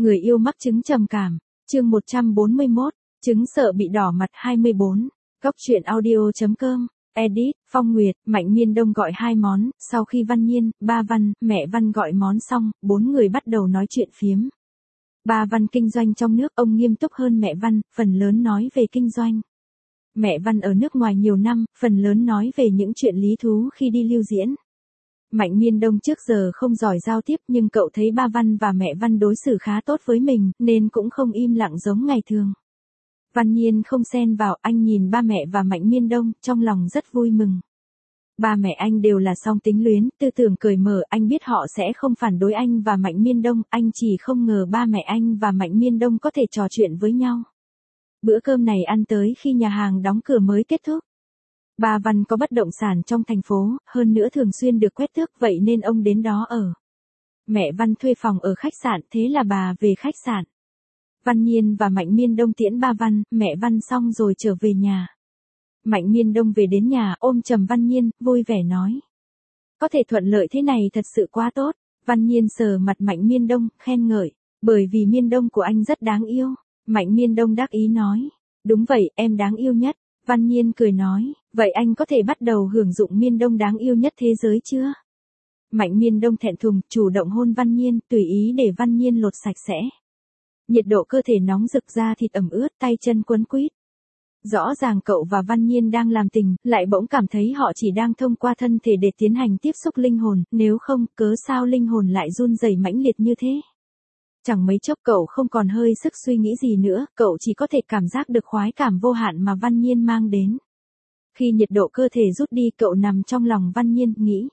Người yêu mắc chứng trầm cảm, chương 141, chứng sợ bị đỏ mặt 24, Góc truyện audio.com, edit, Phong Nguyệt, Mạnh Miên Đông gọi 2 món, sau khi Văn Nhiên, ba Văn, mẹ Văn gọi món xong, 4 người bắt đầu nói chuyện phiếm. Ba Văn kinh doanh trong nước, ông nghiêm túc hơn mẹ Văn, phần lớn nói về kinh doanh. Mẹ Văn ở nước ngoài nhiều năm, phần lớn nói về những chuyện lý thú khi đi lưu diễn. Mạnh Miên Đông trước giờ không giỏi giao tiếp nhưng cậu thấy ba Văn và mẹ Văn đối xử khá tốt với mình, nên cũng không im lặng giống ngày thường. Văn Nhiên không xen vào, anh nhìn ba mẹ và Mạnh Miên Đông, trong lòng rất vui mừng. Ba mẹ anh đều là song tính luyến, tư tưởng cởi mở, anh biết họ sẽ không phản đối anh và Mạnh Miên Đông, anh chỉ không ngờ ba mẹ anh và Mạnh Miên Đông có thể trò chuyện với nhau. Bữa cơm này ăn tới khi nhà hàng đóng cửa mới kết thúc. Ba Văn có bất động sản trong thành phố, hơn nữa thường xuyên được quét tước, vậy nên ông đến đó ở. Mẹ Văn thuê phòng ở khách sạn, thế là bà về khách sạn. Văn Nhiên và Mạnh Miên Đông tiễn ba Văn, mẹ Văn xong rồi trở về nhà. Mạnh Miên Đông về đến nhà, ôm chầm Văn Nhiên, vui vẻ nói. Có thể thuận lợi thế này thật sự quá tốt. Văn Nhiên sờ mặt Mạnh Miên Đông, khen ngợi. Bởi vì Miên Đông của anh rất đáng yêu. Mạnh Miên Đông đắc ý nói. Đúng vậy, em đáng yêu nhất. Văn Nhiên cười nói. Vậy anh có thể bắt đầu hưởng dụng Miên Đông đáng yêu nhất thế giới chưa? Mạnh Miên Đông thẹn thùng, chủ động hôn Văn Nhiên, tùy ý để Văn Nhiên lột sạch sẽ. Nhiệt độ cơ thể nóng rực, da thịt ẩm ướt, tay chân quấn quýt. Rõ ràng cậu và Văn Nhiên đang làm tình, lại bỗng cảm thấy họ chỉ đang thông qua thân thể để tiến hành tiếp xúc linh hồn, nếu không, cớ sao linh hồn lại run rẩy mãnh liệt như thế. Chẳng mấy chốc cậu không còn hơi sức suy nghĩ gì nữa, cậu chỉ có thể cảm giác được khoái cảm vô hạn mà Văn Nhiên mang đến. Khi nhiệt độ cơ thể rút đi, cậu nằm trong lòng Văn Nhiên, nghĩ.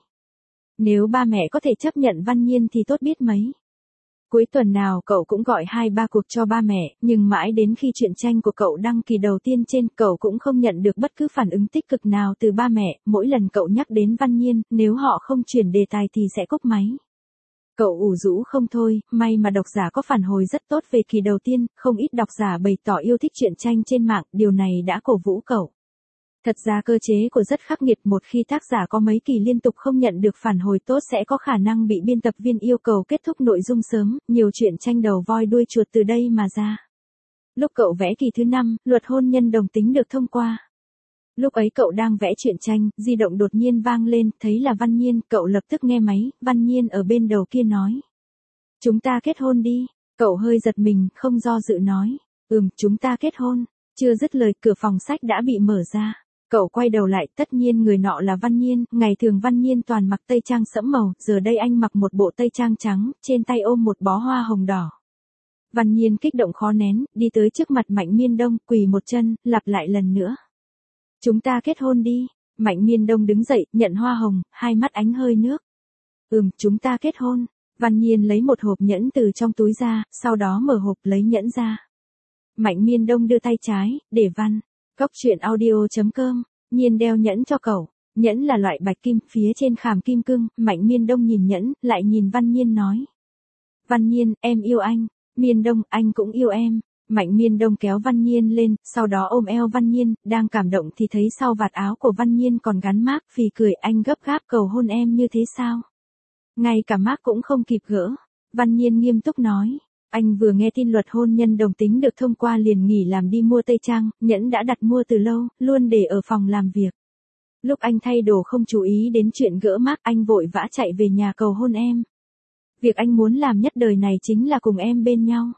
Nếu ba mẹ có thể chấp nhận Văn Nhiên thì tốt biết mấy. Cuối tuần nào cậu cũng gọi 2-3 cuộc cho ba mẹ, nhưng mãi đến khi truyện tranh của cậu đăng kỳ đầu tiên trên, cậu cũng không nhận được bất cứ phản ứng tích cực nào từ ba mẹ, mỗi lần cậu nhắc đến Văn Nhiên, nếu họ không chuyển đề tài thì sẽ cúp máy. Cậu ủ rũ không thôi, may mà độc giả có phản hồi rất tốt về kỳ đầu tiên, không ít độc giả bày tỏ yêu thích truyện tranh trên mạng, điều này đã cổ vũ cậu. Thật ra cơ chế của rất khắc nghiệt, một khi tác giả có mấy kỳ liên tục không nhận được phản hồi tốt sẽ có khả năng bị biên tập viên yêu cầu kết thúc nội dung sớm, nhiều truyện tranh đầu voi đuôi chuột từ đây mà ra. Lúc cậu vẽ kỳ thứ 5, luật hôn nhân đồng tính được thông qua. Lúc ấy cậu đang vẽ truyện tranh, di động đột nhiên vang lên, thấy là Văn Nhiên, cậu lập tức nghe máy, Văn Nhiên ở bên đầu kia nói. Chúng ta kết hôn đi, cậu hơi giật mình, không do dự nói. Chúng ta kết hôn, chưa dứt lời cửa phòng sách đã bị mở ra. Cậu quay đầu lại, tất nhiên người nọ là Văn Nhiên, ngày thường Văn Nhiên toàn mặc tây trang sẫm màu, giờ đây anh mặc một bộ tây trang trắng, trên tay ôm một bó hoa hồng đỏ. Văn Nhiên kích động khó nén, đi tới trước mặt Mạnh Miên Đông, quỳ một chân, lặp lại lần nữa. Chúng ta kết hôn đi. Mạnh Miên Đông đứng dậy, nhận hoa hồng, hai mắt ánh hơi nước. Chúng ta kết hôn. Văn Nhiên lấy một hộp nhẫn từ trong túi ra, sau đó mở hộp lấy nhẫn ra. Mạnh Miên Đông đưa tay trái, để Văn. Góc truyện audio.com, Nhiên đeo nhẫn cho cậu. Nhẫn là loại bạch kim, phía trên khảm kim cương. Mạnh Miên Đông nhìn nhẫn, lại nhìn Văn Nhiên nói. Văn Nhiên, em yêu anh. Miên Đông, anh cũng yêu em. Mạnh Miên Đông kéo Văn Nhiên lên, sau đó ôm eo Văn Nhiên, đang cảm động thì thấy sau vạt áo của Văn Nhiên còn gắn mác, phì cười, anh gấp gáp cầu hôn em như thế sao? Ngay cả mác cũng không kịp gỡ. Văn Nhiên nghiêm túc nói. Anh vừa nghe tin luật hôn nhân đồng tính được thông qua liền nghỉ làm đi mua tây trang, nhẫn đã đặt mua từ lâu, luôn để ở phòng làm việc. Lúc anh thay đồ không chú ý đến chuyện gỡ mác, anh vội vã chạy về nhà cầu hôn em. Việc anh muốn làm nhất đời này chính là cùng em bên nhau.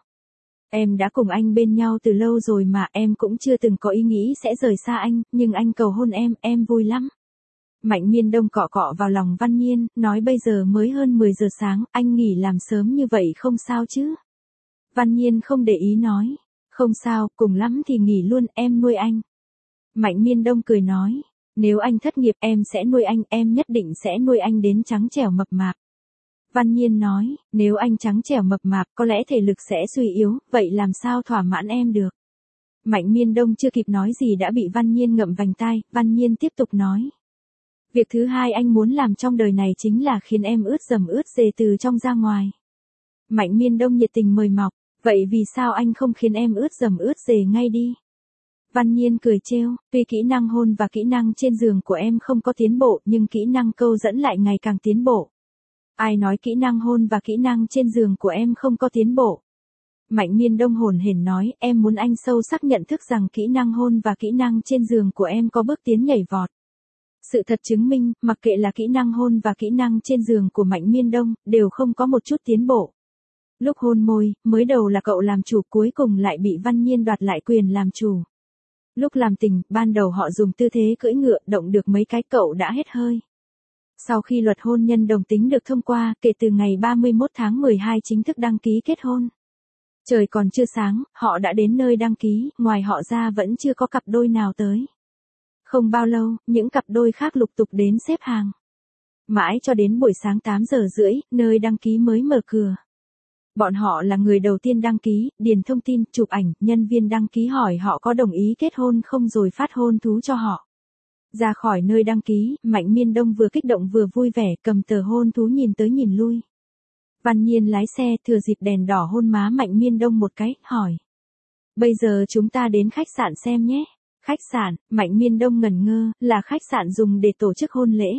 Em đã cùng anh bên nhau từ lâu rồi mà, em cũng chưa từng có ý nghĩ sẽ rời xa anh, nhưng anh cầu hôn em vui lắm. Mạnh Miên Đông cọ cọ vào lòng Văn Nhiên, nói bây giờ mới hơn 10 giờ sáng, anh nghỉ làm sớm như vậy không sao chứ? Văn Nhiên không để ý nói. Không sao, cùng lắm thì nghỉ luôn, em nuôi anh. Mạnh Miên Đông cười nói. Nếu anh thất nghiệp em sẽ nuôi anh, em nhất định sẽ nuôi anh đến trắng trẻo mập mạp. Văn Nhiên nói, nếu anh trắng trẻo mập mạp có lẽ thể lực sẽ suy yếu, vậy làm sao thỏa mãn em được? Mạnh Miên Đông chưa kịp nói gì đã bị Văn Nhiên ngậm vành tai, Văn Nhiên tiếp tục nói. Việc thứ hai anh muốn làm trong đời này chính là khiến em ướt dầm ướt dề từ trong ra ngoài. Mạnh Miên Đông nhiệt tình mời mọc, vậy vì sao anh không khiến em ướt dầm ướt dề ngay đi? Văn Nhiên cười trêu, tuy kỹ năng hôn và kỹ năng trên giường của em không có tiến bộ nhưng kỹ năng câu dẫn lại ngày càng tiến bộ. Ai nói kỹ năng hôn và kỹ năng trên giường của em không có tiến bộ? Mạnh Miên Đông hồn hển nói, em muốn anh sâu sắc nhận thức rằng kỹ năng hôn và kỹ năng trên giường của em có bước tiến nhảy vọt. Sự thật chứng minh, mặc kệ là kỹ năng hôn và kỹ năng trên giường của Mạnh Miên Đông, đều không có một chút tiến bộ. Lúc hôn môi, mới đầu là cậu làm chủ, cuối cùng lại bị Văn Nhiên đoạt lại quyền làm chủ. Lúc làm tình, ban đầu họ dùng tư thế cưỡi ngựa, động được mấy cái cậu đã hết hơi. Sau khi luật hôn nhân đồng tính được thông qua, kể từ ngày 31 tháng 12 chính thức đăng ký kết hôn. Trời còn chưa sáng, họ đã đến nơi đăng ký, ngoài họ ra vẫn chưa có cặp đôi nào tới. Không bao lâu, những cặp đôi khác lục tục đến xếp hàng. Mãi cho đến buổi sáng 8 giờ rưỡi, nơi đăng ký mới mở cửa. Bọn họ là người đầu tiên đăng ký, điền thông tin, chụp ảnh, nhân viên đăng ký hỏi họ có đồng ý kết hôn không rồi phát hôn thú cho họ. Ra khỏi nơi đăng ký, Mạnh Miên Đông vừa kích động vừa vui vẻ, cầm tờ hôn thú nhìn tới nhìn lui. Văn Nhiên lái xe thừa dịp đèn đỏ hôn má Mạnh Miên Đông một cái, hỏi. Bây giờ chúng ta đến khách sạn xem nhé. Khách sạn, Mạnh Miên Đông ngẩn ngơ, là khách sạn dùng để tổ chức hôn lễ.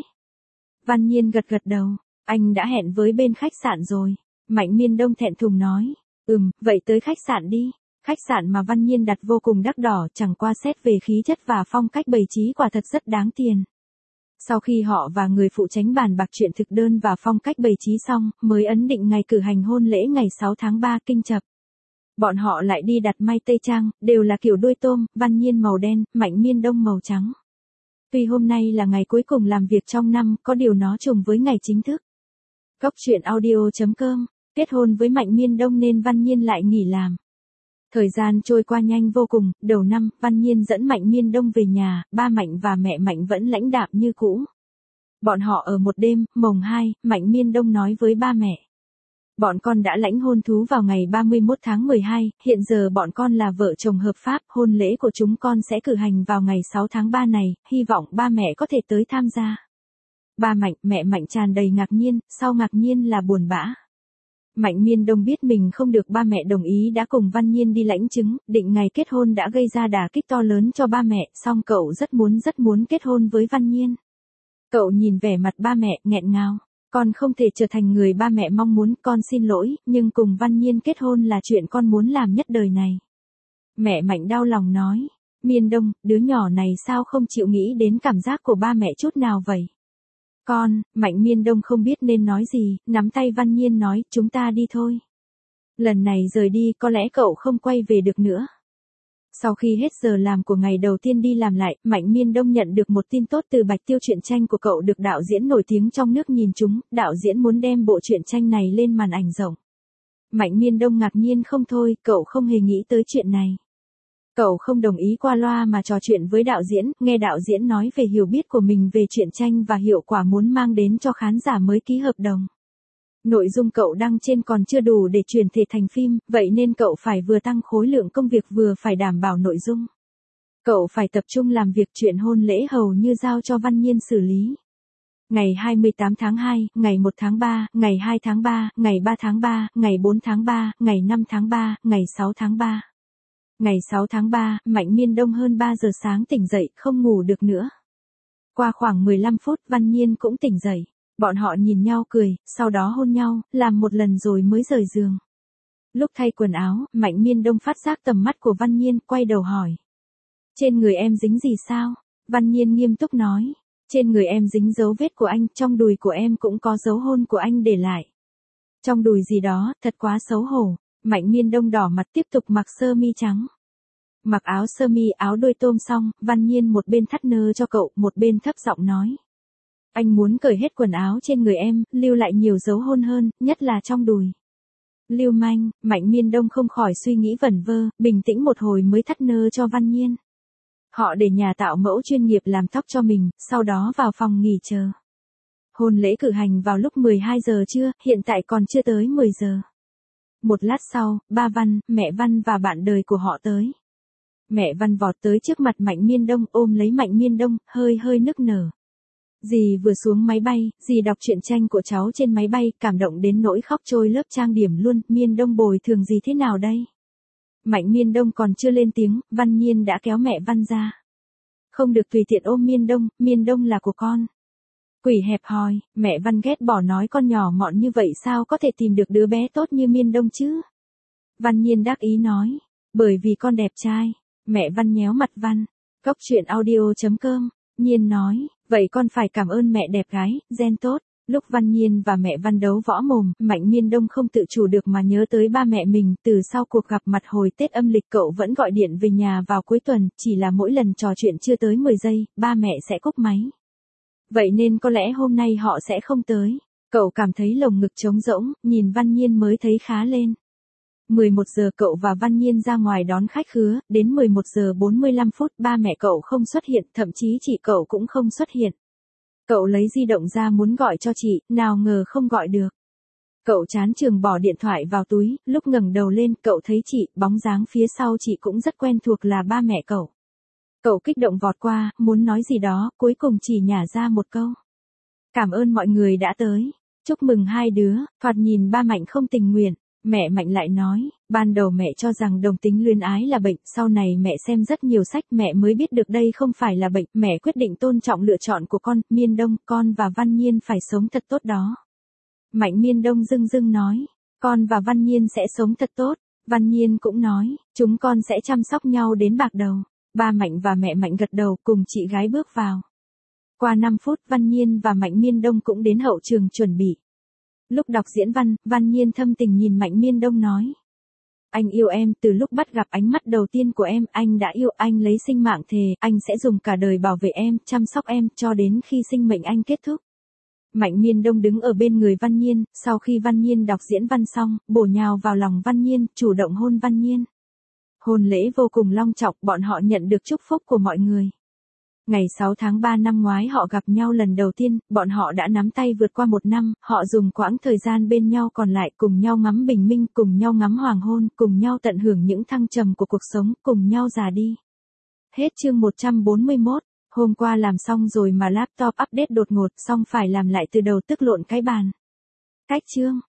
Văn Nhiên gật gật đầu, anh đã hẹn với bên khách sạn rồi. Mạnh Miên Đông thẹn thùng nói, vậy tới khách sạn đi. Khách sạn mà Văn Nhiên đặt vô cùng đắt đỏ, chẳng qua xét về khí chất và phong cách bày trí quả thật rất đáng tiền. Sau khi họ và người phụ trách bàn bạc chuyện thực đơn và phong cách bày trí xong, mới ấn định ngày cử hành hôn lễ ngày 6 tháng 3 kinh chập. Bọn họ lại đi đặt may tây trang, đều là kiểu đuôi tôm, Văn Nhiên màu đen, Mạnh Miên Đông màu trắng. Tuy hôm nay là ngày cuối cùng làm việc trong năm, có điều nó trùng với ngày chính thức. Góc truyện audio.com, kết hôn với Mạnh Miên Đông nên Văn Nhiên lại nghỉ làm. Thời gian trôi qua nhanh vô cùng, đầu năm, Văn Nhiên dẫn Mạnh Miên Đông về nhà, ba Mạnh và mẹ Mạnh vẫn lãnh đạm như cũ. Bọn họ ở một đêm, mồng 2, Mạnh Miên Đông nói với ba mẹ. Bọn con đã lãnh hôn thú vào ngày 31 tháng 12, hiện giờ bọn con là vợ chồng hợp pháp, hôn lễ của chúng con sẽ cử hành vào ngày 6 tháng 3 này, hy vọng ba mẹ có thể tới tham gia. Ba Mạnh, mẹ Mạnh tràn đầy ngạc nhiên, sau ngạc nhiên là buồn bã. Mạnh Miên Đông biết mình không được ba mẹ đồng ý đã cùng Văn Nhiên đi lãnh chứng, định ngày kết hôn đã gây ra đả kích to lớn cho ba mẹ, song cậu rất muốn kết hôn với Văn Nhiên. Cậu nhìn vẻ mặt ba mẹ, nghẹn ngào. Con không thể trở thành người ba mẹ mong muốn, con xin lỗi, nhưng cùng Văn Nhiên kết hôn là chuyện con muốn làm nhất đời này. Mẹ Mạnh đau lòng nói, Miên Đông, đứa nhỏ này sao không chịu nghĩ đến cảm giác của ba mẹ chút nào vậy? Con, Mạnh Miên Đông không biết nên nói gì, nắm tay Văn Nhiên nói, chúng ta đi thôi. Lần này rời đi có lẽ cậu không quay về được nữa. Sau khi hết giờ làm của ngày đầu tiên đi làm lại, Mạnh Miên Đông nhận được một tin tốt từ Bạch Tiêu, truyện tranh của cậu được đạo diễn nổi tiếng trong nước nhìn trúng, đạo diễn muốn đem bộ truyện tranh này lên màn ảnh rộng. Mạnh Miên Đông ngạc nhiên không thôi, cậu không hề nghĩ tới chuyện này. Cậu không đồng ý qua loa mà trò chuyện với đạo diễn, nghe đạo diễn nói về hiểu biết của mình về truyện tranh và hiệu quả muốn mang đến cho khán giả mới ký hợp đồng. Nội dung cậu đăng trên còn chưa đủ để chuyển thể thành phim, vậy nên cậu phải vừa tăng khối lượng công việc vừa phải đảm bảo nội dung. Cậu phải tập trung làm việc, chuyện hôn lễ hầu như giao cho Văn Nhiên xử lý. Ngày 28 tháng 2, ngày 1 tháng 3, ngày 2 tháng 3, ngày 3 tháng 3, ngày 4 tháng 3, ngày 5 tháng 3, ngày 6 tháng 3. Ngày 6 tháng 3, Mạnh Miên Đông hơn 3 giờ sáng tỉnh dậy, không ngủ được nữa. Qua khoảng 15 phút, Văn Nhiên cũng tỉnh dậy. Bọn họ nhìn nhau cười, sau đó hôn nhau, làm một lần rồi mới rời giường. Lúc thay quần áo, Mạnh Miên Đông phát giác tầm mắt của Văn Nhiên, quay đầu hỏi. Trên người em dính gì sao? Văn Nhiên nghiêm túc nói. Trên người em dính dấu vết của anh, trong đùi của em cũng có dấu hôn của anh để lại. Trong đùi gì đó, thật quá xấu hổ. Mạnh Miên Đông đỏ mặt tiếp tục mặc sơ mi trắng. Mặc áo sơ mi áo đuôi tôm xong, Văn Nhiên một bên thắt nơ cho cậu, một bên thấp giọng nói. Anh muốn cởi hết quần áo trên người em, lưu lại nhiều dấu hôn hơn, nhất là trong đùi. Lưu manh, Mạnh Miên Đông không khỏi suy nghĩ vẩn vơ, bình tĩnh một hồi mới thắt nơ cho Văn Nhiên. Họ để nhà tạo mẫu chuyên nghiệp làm tóc cho mình, sau đó vào phòng nghỉ chờ. Hôn lễ cử hành vào lúc 12 giờ trưa, hiện tại còn chưa tới 10 giờ. Một lát sau, ba Văn, mẹ Văn và bạn đời của họ tới. Mẹ Văn vọt tới trước mặt Mạnh Miên Đông, ôm lấy Mạnh Miên Đông, hơi nức nở. Dì vừa xuống máy bay, dì đọc truyện tranh của cháu trên máy bay, cảm động đến nỗi khóc trôi lớp trang điểm luôn, Miên Đông bồi thường gì thế nào đây? Mạnh Miên Đông còn chưa lên tiếng, Văn Nhiên đã kéo mẹ Văn ra. Không được tùy tiện ôm Miên Đông là của con. Quỷ hẹp hòi, mẹ Văn ghét bỏ nói con nhỏ mọn như vậy sao có thể tìm được đứa bé tốt như Miên Đông chứ? Văn Nhiên đắc ý nói. Bởi vì con đẹp trai. Mẹ Văn nhéo mặt Văn. Góc chuyện audio.com. Nhiên nói, vậy con phải cảm ơn mẹ đẹp gái, gen tốt. Lúc Văn Nhiên và mẹ Văn đấu võ mồm, Mạnh Miên Đông không tự chủ được mà nhớ tới ba mẹ mình. Từ sau cuộc gặp mặt hồi Tết âm lịch cậu vẫn gọi điện về nhà vào cuối tuần, chỉ là mỗi lần trò chuyện chưa tới 10 giây, ba mẹ sẽ cúp máy. Vậy nên có lẽ hôm nay họ sẽ không tới. Cậu cảm thấy lồng ngực trống rỗng, nhìn Văn Nhiên mới thấy khá lên. 11 giờ cậu và Văn Nhiên ra ngoài đón khách khứa, đến 11 giờ 45 phút ba mẹ cậu không xuất hiện, thậm chí chị cậu cũng không xuất hiện. Cậu lấy di động ra muốn gọi cho chị, nào ngờ không gọi được. Cậu chán chường bỏ điện thoại vào túi, lúc ngẩng đầu lên cậu thấy chị, bóng dáng phía sau chị cũng rất quen thuộc là ba mẹ cậu. Cậu kích động vọt qua, muốn nói gì đó, cuối cùng chỉ nhả ra một câu. Cảm ơn mọi người đã tới. Chúc mừng hai đứa, thoạt nhìn ba Mạnh không tình nguyện. Mẹ Mạnh lại nói, ban đầu mẹ cho rằng đồng tính luyến ái là bệnh, sau này mẹ xem rất nhiều sách mẹ mới biết được đây không phải là bệnh, mẹ quyết định tôn trọng lựa chọn của con, Miên Đông, con và Văn Nhiên phải sống thật tốt đó. Mạnh Miên Đông dưng dưng nói, con và Văn Nhiên sẽ sống thật tốt, Văn Nhiên cũng nói, chúng con sẽ chăm sóc nhau đến bạc đầu. Ba Mạnh và mẹ Mạnh gật đầu cùng chị gái bước vào. Qua 5 phút Văn Nhiên và Mạnh Miên Đông cũng đến hậu trường chuẩn bị. Lúc đọc diễn văn, Văn Nhiên thâm tình nhìn Mạnh Miên Đông nói. Anh yêu em, từ lúc bắt gặp ánh mắt đầu tiên của em, anh đã yêu, anh lấy sinh mạng thề, anh sẽ dùng cả đời bảo vệ em, chăm sóc em, cho đến khi sinh mệnh anh kết thúc. Mạnh Miên Đông đứng ở bên người Văn Nhiên, sau khi Văn Nhiên đọc diễn văn xong, bổ nhào vào lòng Văn Nhiên, chủ động hôn Văn Nhiên. Hôn lễ vô cùng long trọng, bọn họ nhận được chúc phúc của mọi người. Ngày 6 tháng 3 năm ngoái họ gặp nhau lần đầu tiên, bọn họ đã nắm tay vượt qua 1 năm, họ dùng quãng thời gian bên nhau còn lại cùng nhau ngắm bình minh, cùng nhau ngắm hoàng hôn, cùng nhau tận hưởng những thăng trầm của cuộc sống, cùng nhau già đi. Hết chương 141, hôm qua làm xong rồi mà laptop update đột ngột xong phải làm lại từ đầu tức lộn cái bàn. Cách chương.